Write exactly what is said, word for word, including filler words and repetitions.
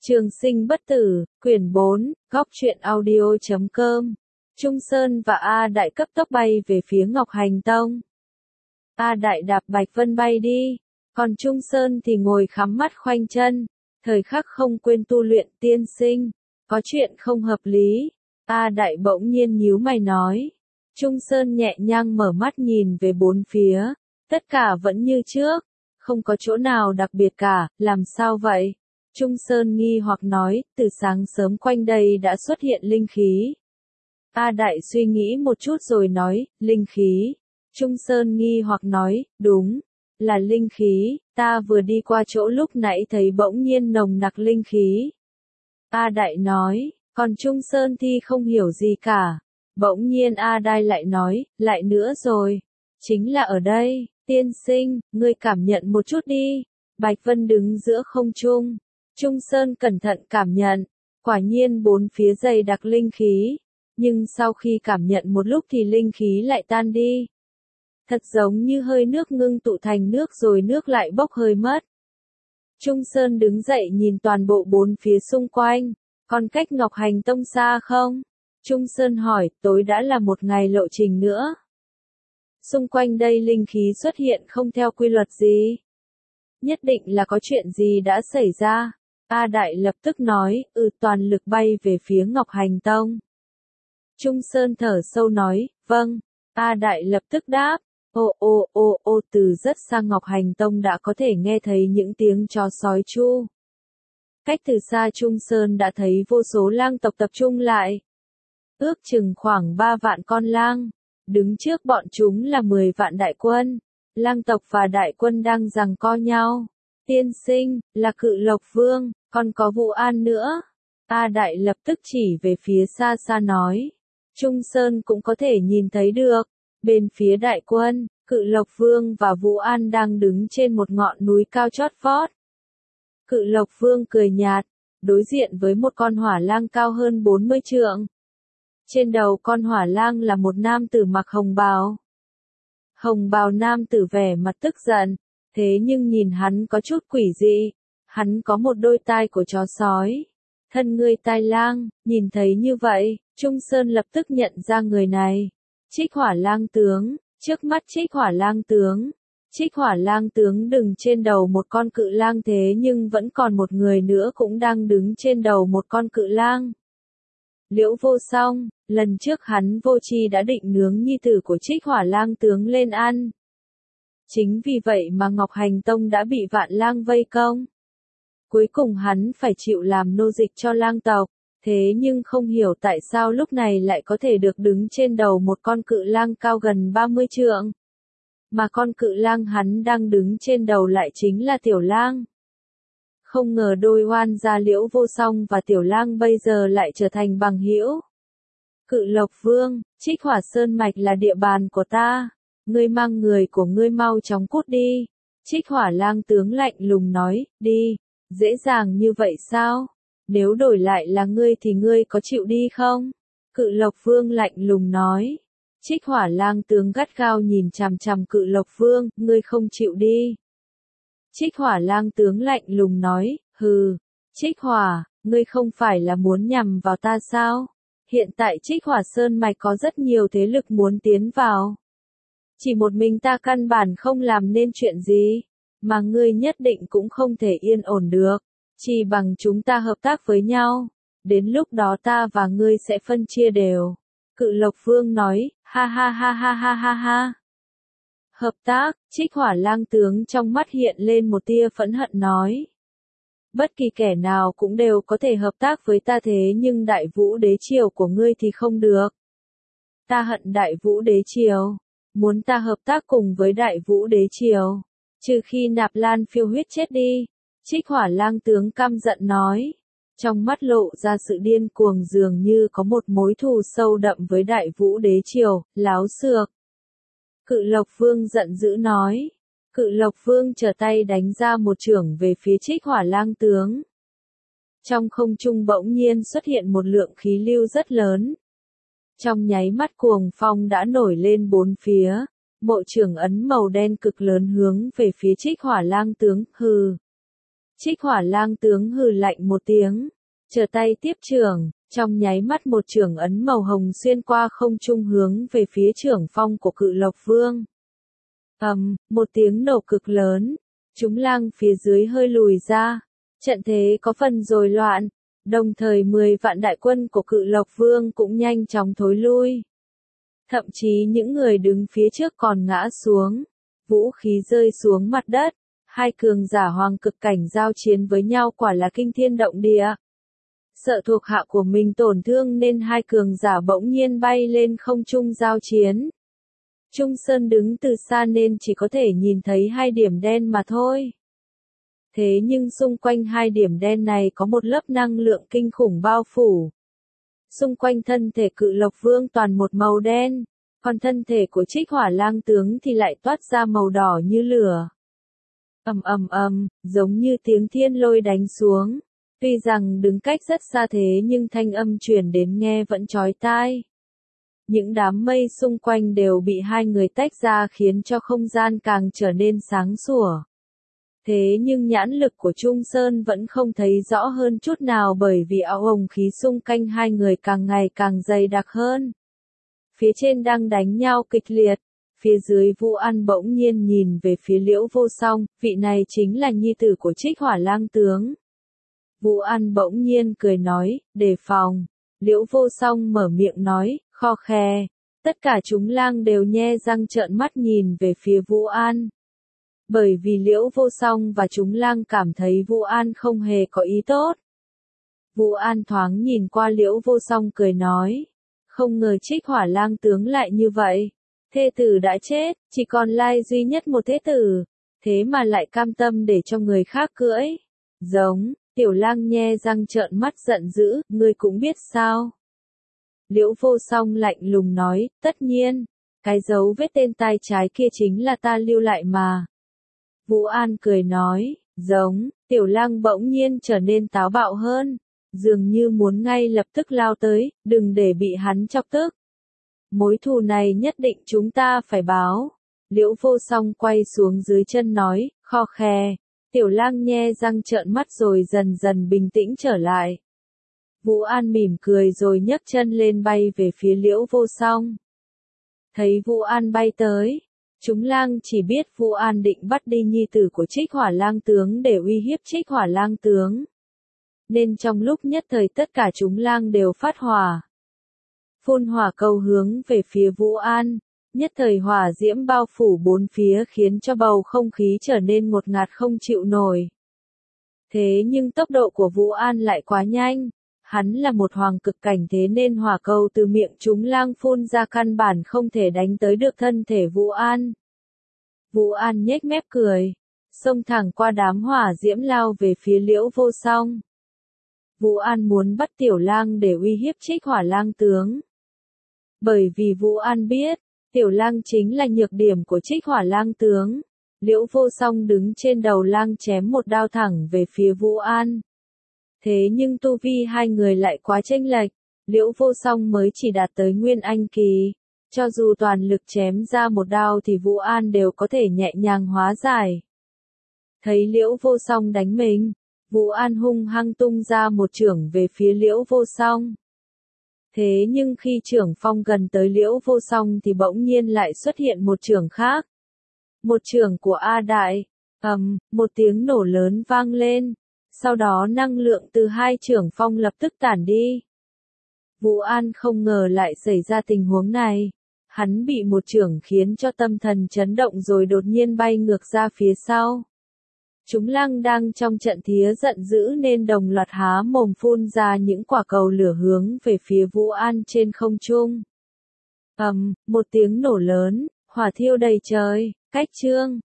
Trường sinh bất tử, quyển bốn, góc truyện audio chấm com. Trung Sơn và A Đại cấp tốc bay về phía Ngọc Hành Tông. A Đại đạp Bạch Vân bay đi, còn Trung Sơn thì ngồi khắm mắt khoanh chân, thời khắc không quên tu luyện. Tiên sinh, có chuyện không hợp lý. A Đại bỗng nhiên nhíu mày nói. Trung Sơn nhẹ nhàng mở mắt nhìn về bốn phía, tất cả vẫn như trước, không có chỗ nào đặc biệt cả. Làm sao vậy? Trung Sơn nghi hoặc nói, từ sáng sớm quanh đây đã xuất hiện linh khí. A Đại suy nghĩ một chút rồi nói, linh khí. Trung Sơn nghi hoặc nói, đúng, là linh khí, ta vừa đi qua chỗ lúc nãy thấy bỗng nhiên nồng nặc linh khí. A Đại nói, còn Trung Sơn thì không hiểu gì cả. Bỗng nhiên A Đại lại nói, lại nữa rồi, chính là ở đây. Tiên sinh, ngươi cảm nhận một chút đi. Bạch Vân đứng giữa không trung. Trung Sơn cẩn thận cảm nhận, quả nhiên bốn phía dày đặc linh khí, nhưng sau khi cảm nhận một lúc thì linh khí lại tan đi. Thật giống như hơi nước ngưng tụ thành nước rồi nước lại bốc hơi mất. Trung Sơn đứng dậy nhìn toàn bộ bốn phía xung quanh, còn cách Ngọc Hành Tông xa không? Trung Sơn hỏi, tối đã là một ngày lộ trình nữa. Xung quanh đây linh khí xuất hiện không theo quy luật gì. Nhất định là có chuyện gì đã xảy ra. A Đại lập tức nói, ừ toàn lực bay về phía Ngọc Hành Tông. Trung Sơn thở sâu nói, vâng. A Đại lập tức đáp, ô ô ô ô từ rất xa Ngọc Hành Tông đã có thể nghe thấy những tiếng chó sói chu. Cách từ xa Trung Sơn đã thấy vô số lang tộc tập trung lại. Ước chừng khoảng ba vạn con lang, đứng trước bọn chúng là mười vạn đại quân. Lang tộc và đại quân đang giằng co nhau. Tiên sinh, là Cự Lộc Vương, còn có Vũ An nữa. A Đại lập tức chỉ về phía xa xa nói. Trung Sơn cũng có thể nhìn thấy được. Bên phía đại quân, Cự Lộc Vương và Vũ An đang đứng trên một ngọn núi cao chót vót. Cự Lộc Vương cười nhạt, đối diện với một con hỏa lang cao hơn bốn mươi trượng. Trên đầu con hỏa lang là một nam tử mặc hồng bào. Hồng bào nam tử vẻ mặt tức giận, thế nhưng nhìn hắn có chút quỷ dị. Hắn có một đôi tai của chó sói, thân người tai lang. Nhìn thấy như vậy, Trung Sơn lập tức nhận ra người này. Trích Hỏa Lang tướng. Trước mắt Trích Hỏa Lang tướng, Trích Hỏa Lang tướng đứng trên đầu một con cự lang, thế nhưng vẫn còn một người nữa cũng đang đứng trên đầu một con cự lang. Liễu Vô Song, lần trước hắn vô tri đã định nướng nhi tử của Trích Hỏa Lang tướng lên ăn. Chính vì vậy mà Ngọc Hành Tông đã bị vạn lang vây công. Cuối cùng hắn phải chịu làm nô dịch cho lang tộc, thế nhưng không hiểu tại sao lúc này lại có thể được đứng trên đầu một con cự lang cao gần ba mươi trượng. Mà con cự lang hắn đang đứng trên đầu lại chính là Tiểu Lang. Không ngờ đôi oan gia Liễu Vô Song và Tiểu Lang bây giờ lại trở thành bằng hữu. Cự Lộc Vương, Trích Hỏa Sơn Mạch là địa bàn của ta. Ngươi mang người của ngươi mau chóng cút đi. Trích Hỏa Lang tướng lạnh lùng nói, đi. Dễ dàng như vậy sao? Nếu đổi lại là ngươi thì ngươi có chịu đi không? Cự Lộc Vương lạnh lùng nói. Trích Hỏa Lang tướng gắt gao nhìn chằm chằm Cự Lộc Vương, ngươi không chịu đi. Trích Hỏa Lang tướng lạnh lùng nói, hừ, Trích Hỏa, ngươi không phải là muốn nhằm vào ta sao? Hiện tại Trích Hỏa Sơn Mạch có rất nhiều thế lực muốn tiến vào. Chỉ một mình ta căn bản không làm nên chuyện gì, mà ngươi nhất định cũng không thể yên ổn được. Chỉ bằng chúng ta hợp tác với nhau, đến lúc đó ta và ngươi sẽ phân chia đều. Cự Lộc Vương nói, ha ha ha ha ha ha ha. Hợp tác, Trích Hỏa Lang tướng trong mắt hiện lên một tia phẫn hận nói. Bất kỳ kẻ nào cũng đều có thể hợp tác với ta, thế nhưng Đại Vũ Đế Triều của ngươi thì không được. Ta hận Đại Vũ Đế Triều, muốn ta hợp tác cùng với Đại Vũ Đế Triều, trừ khi Nạp Lan Phiêu Huyết chết đi. Trích Hỏa Lang tướng căm giận nói, trong mắt lộ ra sự điên cuồng, dường như có một mối thù sâu đậm với Đại Vũ Đế Triều. Láo xược. Cự Lộc Vương giận dữ nói. Cự Lộc Vương trở tay đánh ra một chưởng về phía Trích Hỏa Lang tướng. Trong không trung bỗng nhiên xuất hiện một lượng khí lưu rất lớn. Trong nháy mắt cuồng phong đã nổi lên bốn phía. Mộ chưởng ấn màu đen cực lớn hướng về phía Trích Hỏa Lang tướng, hừ. Trích Hỏa Lang tướng hừ lạnh một tiếng, trở tay tiếp chưởng, trong nháy mắt một chưởng ấn màu hồng xuyên qua không trung hướng về phía chưởng phong của Cự Lộc Vương. Ầm, um, một tiếng nổ cực lớn, chúng lang phía dưới hơi lùi ra, trận thế có phần rối loạn, đồng thời mười vạn đại quân của Cự Lộc Vương cũng nhanh chóng thối lui. Thậm chí những người đứng phía trước còn ngã xuống, vũ khí rơi xuống mặt đất, hai cường giả hoàng cực cảnh giao chiến với nhau quả là kinh thiên động địa. Sợ thuộc hạ của mình tổn thương nên hai cường giả bỗng nhiên bay lên không trung giao chiến. Trung Sơn đứng từ xa nên chỉ có thể nhìn thấy hai điểm đen mà thôi. Thế nhưng xung quanh hai điểm đen này có một lớp năng lượng kinh khủng bao phủ. Xung quanh thân thể Cự Lộc Vương toàn một màu đen, còn thân thể của Trích Hỏa Lang tướng thì lại toát ra màu đỏ như lửa. Ầm ầm ầm, giống như tiếng thiên lôi đánh xuống. Tuy rằng đứng cách rất xa thế nhưng thanh âm truyền đến nghe vẫn chói tai. Những đám mây xung quanh đều bị hai người tách ra khiến cho không gian càng trở nên sáng sủa. Thế nhưng nhãn lực của Trung Sơn vẫn không thấy rõ hơn chút nào bởi vì áo hồng khí xung quanh hai người càng ngày càng dày đặc hơn. Phía trên đang đánh nhau kịch liệt, phía dưới Vũ An bỗng nhiên nhìn về phía Liễu Vô Song, vị này chính là nhi tử của Trích Hỏa Lang tướng. Vũ An bỗng nhiên cười nói, đề phòng. Liễu Vô Song mở miệng nói, kho khe. Tất cả chúng lang đều nhe răng trợn mắt nhìn về phía Vũ An. Bởi vì Liễu Vô Song và chúng lang cảm thấy Vũ An không hề có ý tốt. Vũ An thoáng nhìn qua Liễu Vô Song cười nói, không ngờ Trích Hỏa Lang tướng lại như vậy. Thê tử đã chết, chỉ còn lại duy nhất một thế tử, thế mà lại cam tâm để cho người khác cưỡi. Giống, Tiểu Lang nhe răng trợn mắt giận dữ, ngươi cũng biết sao? Liễu Vô Song lạnh lùng nói, tất nhiên, cái dấu vết tên tay trái kia chính là ta lưu lại mà. Vũ An cười nói, giống, Tiểu Lang bỗng nhiên trở nên táo bạo hơn, dường như muốn ngay lập tức lao tới, đừng để bị hắn chọc tức. Mối thù này nhất định chúng ta phải báo. Liễu Vô Song quay xuống dưới chân nói, kho khe. Tiểu Lang nhe răng trợn mắt rồi dần dần bình tĩnh trở lại. Vũ An mỉm cười rồi nhấc chân lên bay về phía Liễu Vô Song. Thấy Vũ An bay tới, chúng lang chỉ biết Vũ An định bắt đi nhi tử của Trích Hỏa Lang tướng để uy hiếp Trích Hỏa Lang tướng. Nên trong lúc nhất thời tất cả chúng lang đều phát hỏa. Phun hỏa cầu hướng về phía Vũ An, nhất thời hỏa diễm bao phủ bốn phía khiến cho bầu không khí trở nên ngột ngạt không chịu nổi. Thế nhưng tốc độ của Vũ An lại quá nhanh, hắn là một hoàng cực cảnh thế nên hỏa cầu từ miệng chúng lang phun ra căn bản không thể đánh tới được thân thể Vũ An. Vũ An nhếch mép cười, xông thẳng qua đám hỏa diễm lao về phía Liễu Vô Song. Vũ An muốn bắt Tiểu Lang để uy hiếp Trích Hỏa Lang tướng. Bởi vì Vũ An biết, Tiểu Lang chính là nhược điểm của Trích Hỏa Lang tướng. Liễu Vô Song đứng trên đầu lang chém một đao thẳng về phía Vũ An. Thế nhưng tu vi hai người lại quá chênh lệch, Liễu Vô Song mới chỉ đạt tới Nguyên Anh kỳ. Cho dù toàn lực chém ra một đao thì Vũ An đều có thể nhẹ nhàng hóa giải. Thấy Liễu Vô Song đánh mình, Vũ An hung hăng tung ra một chưởng về phía Liễu Vô Song. Thế nhưng khi chưởng phong gần tới Liễu Vô Song thì bỗng nhiên lại xuất hiện một chưởng khác. Một chưởng của A Đại, ầm, um, một tiếng nổ lớn vang lên, sau đó năng lượng từ hai chưởng phong lập tức tản đi. Vũ An không ngờ lại xảy ra tình huống này, hắn bị một chưởng khiến cho tâm thần chấn động rồi đột nhiên bay ngược ra phía sau. Chúng lang đang trong trận thía giận dữ nên đồng loạt há mồm phun ra những quả cầu lửa hướng về phía Vũ An trên không trung. Ầm, um, một tiếng nổ lớn, hỏa thiêu đầy trời, cách chương.